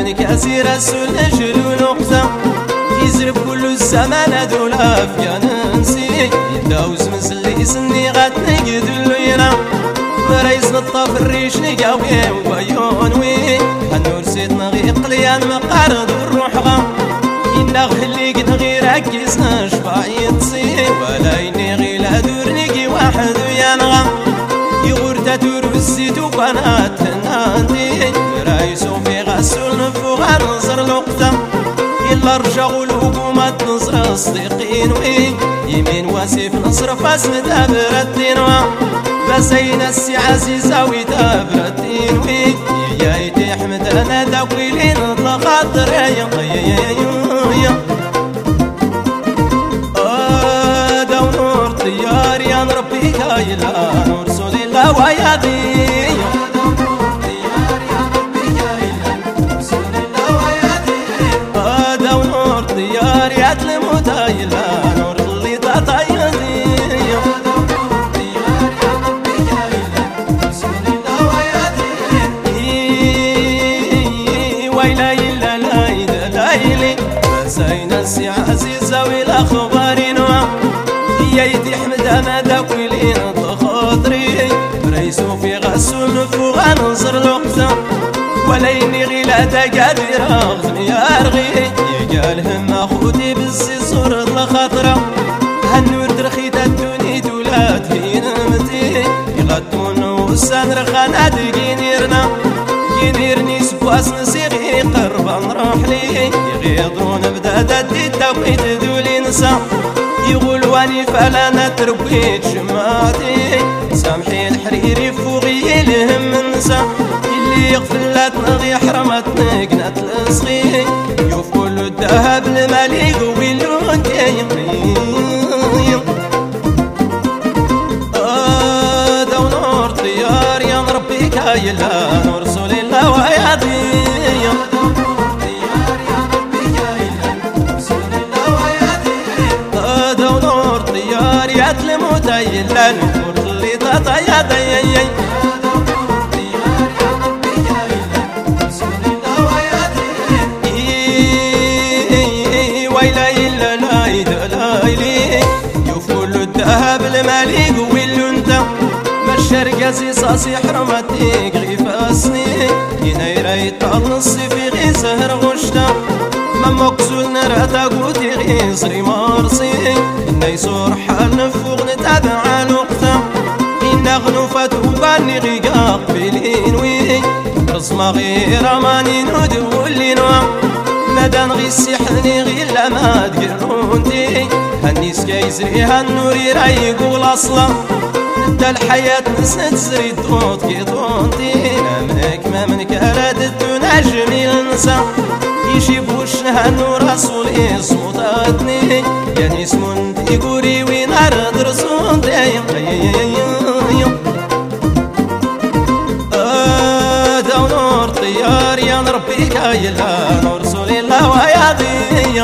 من كثير السل نجل نقطة يزرب كل الزمان دولا فيا ننسي يداوز مسلي سني غاد نقد الليلة مريز نطاف الريش نقاوي وبيون وي هنور سيد نغيق ليان مقارض الروح غا إنا غلي قد غير عكيس نشبع يتصي ولا إني غيلا دور نقي واحد ويانغا يغور تدور بالزيت وبنات هنانتي رايسو في غسول نفوغ نصر لقطة إلا رجعوا الحكومة نصر الصديقين وي يمين واسف نصر فاس مدابر الدين بسين السي عزيزة ويدابر الدين وي يا يدي احمد انا داويلين الخاطر يا داو نور طيار يا ربي كايلا نور سولي الله ويادي طيار يتلمو تايلا نور اللي تطايدي ويلا يلا لايدا لايلي بسين السي عزيزة والاخبار نوع يا يدي احمد انا داويلين خاطري ريسو في غسول نفوغ نصر لقطة وليني غيلا قادر اغزم يا رغي قالهم اخوتي بالسي صور الخطره هالنور درخيت الدوني دولات هي نمتي يغطون وسان رخان دقينيرنا ينيرني سبواس نسيغي قربا نروح لي يغيضون بدات الدي توقيت دولي نسا يقول واني فلا نتربيت شماتي سامحي الحريري فوقي لهم النسا اللي يغفلت نغي حرمتنا قنات الصغي يوف كل الذهب المالي قوي اللون داو نور طيار يا ربي كايلا نور رسول الله ويادي داو نور طيار يتلمو تايلا نور اللي تطايدي ويلا يلا لايدا لايلي يفول الذهب المالي قوي اللونتا مشار قاسي صاصي حرمتي غيفاسني ينايرا يطلصي في غي سهر غشتا ما مقصول نراتا قوتي غي صري مارسي إنا يصور حال نفوغ نتابع الوقتا إنا غنوفات وباني غي قابلين وي رسما غير ماني ندو اللي نوع مدان غي السحني غي ما تقرونتي هالنيس كيزري هالنوري رايقول اصلا نبدا الحياة نسنت زري طوط كي طونتي نامك ما منك رددتنا جميل نسا يجيب وشها النور رسولي صوتاتني يعني اسمون تيقوري وين ارد رسولتي داو نور طيار يا ربي كايلا نور رسولي الله ويادي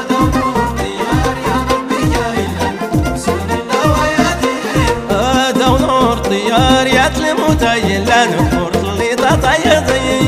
داو نور طيار يتلمو تايلا نور اللي تطايدي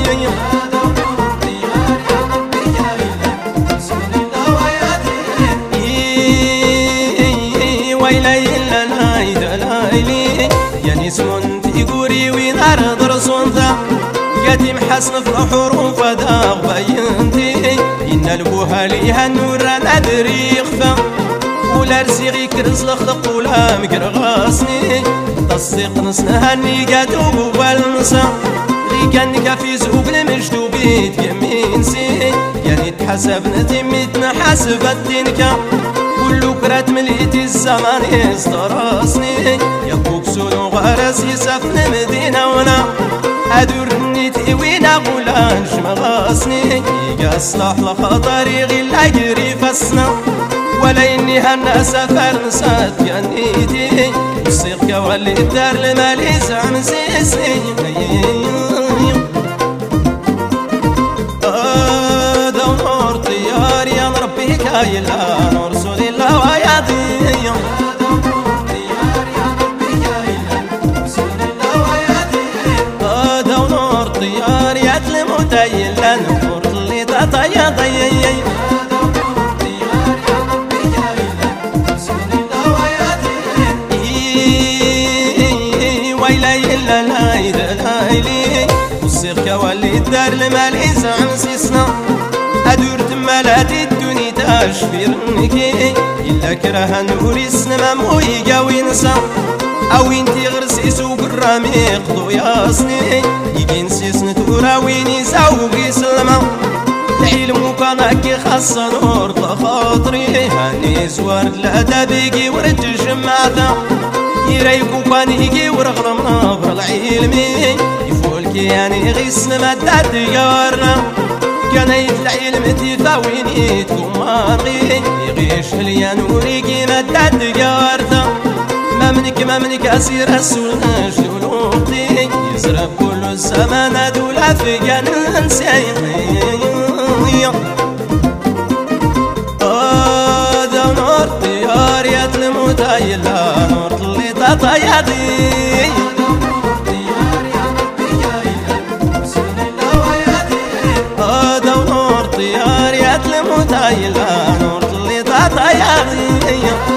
ويلا يلا لايدا لايلي يعني اسمون تيقوري وين ارد رسولتا قديم حسن في الحروف داغ بينتي إن البوها ليها النور ندري يخفى ولا رزيغي كرز لخلق ولا مقرغاسني تصديق نسنها النيقات وبالنسا لي كان كافي زوب المجدوبيت يمين سي يعني تحسب نتميتنا حسب الدينكا كل كرات مليتي الزمان يستراسني يا بوكسولو غرس يسافن مدينة ونا أدور نيتي وين أقولانش مغاسني يصلح لخطري غير الأجري فسنا ولا إني هنا سفر نسات يانيتي السيق واللي الدار المالي زعم سيسني داو نور طيار يا ربي كايلا نور رسول الله ويادي داو نور طيار يتلمو تايلا نور سيخك واللي الدار المالي زعم سيسنا أدور تمالاتي الدنيا تاشفير نكي إلا كره نوري السنما مويقا وينسى أو انتي غرسيس وقرامي قضو ياسني يجين سيسن تورا ويني ساوقي سلما العلم كان هكي خاصة نور خاطري هاني زوار الأدابيقي ورد جمعتا يريكو كان يجي ورغرم نبر العلمي يفولكي يعني غيسن مدات يارنا كان يطلع علمتي فاويني تكمارغي يغيش ليا نوريكي مدات يارتا ما منك أسير السلنا شلوطي يزرب كل الزمان دولا في جنان سيغي هذا نور طيار يتلم تايلا نور اللي تطيادي هذا نور طيار يتلم تايلا نور اللي تطيادي